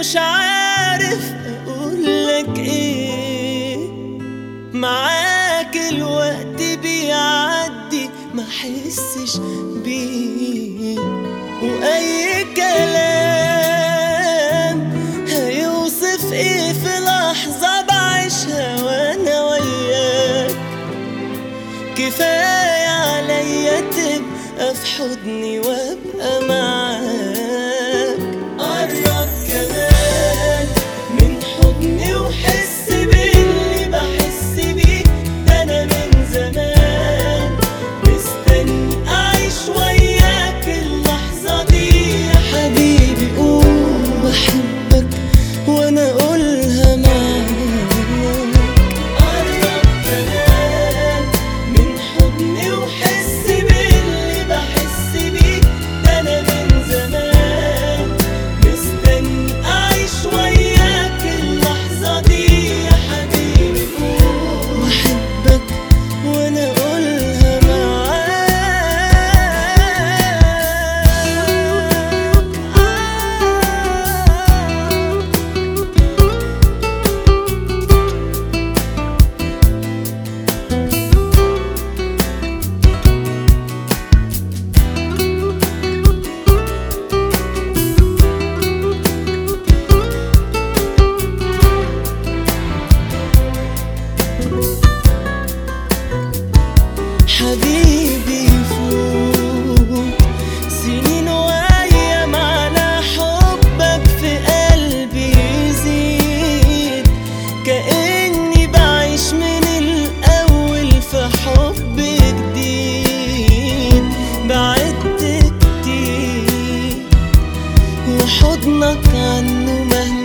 مش عارف اقولك ايه. معاك الوقت بيعدي ما حسش بيه، واي كلام هيوصف ايه في لحظة بعيشها وانا وياك. كفاية عليا تبقى في حضني وابقى معاك. قرب كمان من حضني وحس باللي بحس بيه، ده انا من زمان مستني اعيش وياك اللحظة دي. يا حبيبي قول بحبك وانا اقولها معاك. قرب كمان من حضني وحس باللي بحس بيه، ده انا من زمان مستني اعيش وياك اللحظة دي. يا حبيبي قول بحبك وانا اقولها معاك. حبيبي فوق سنين وايام على حبك في قلبي يزيد، كأني بعيش من الأول في حب جديد. بعدت كتير وحضنك عنه مهما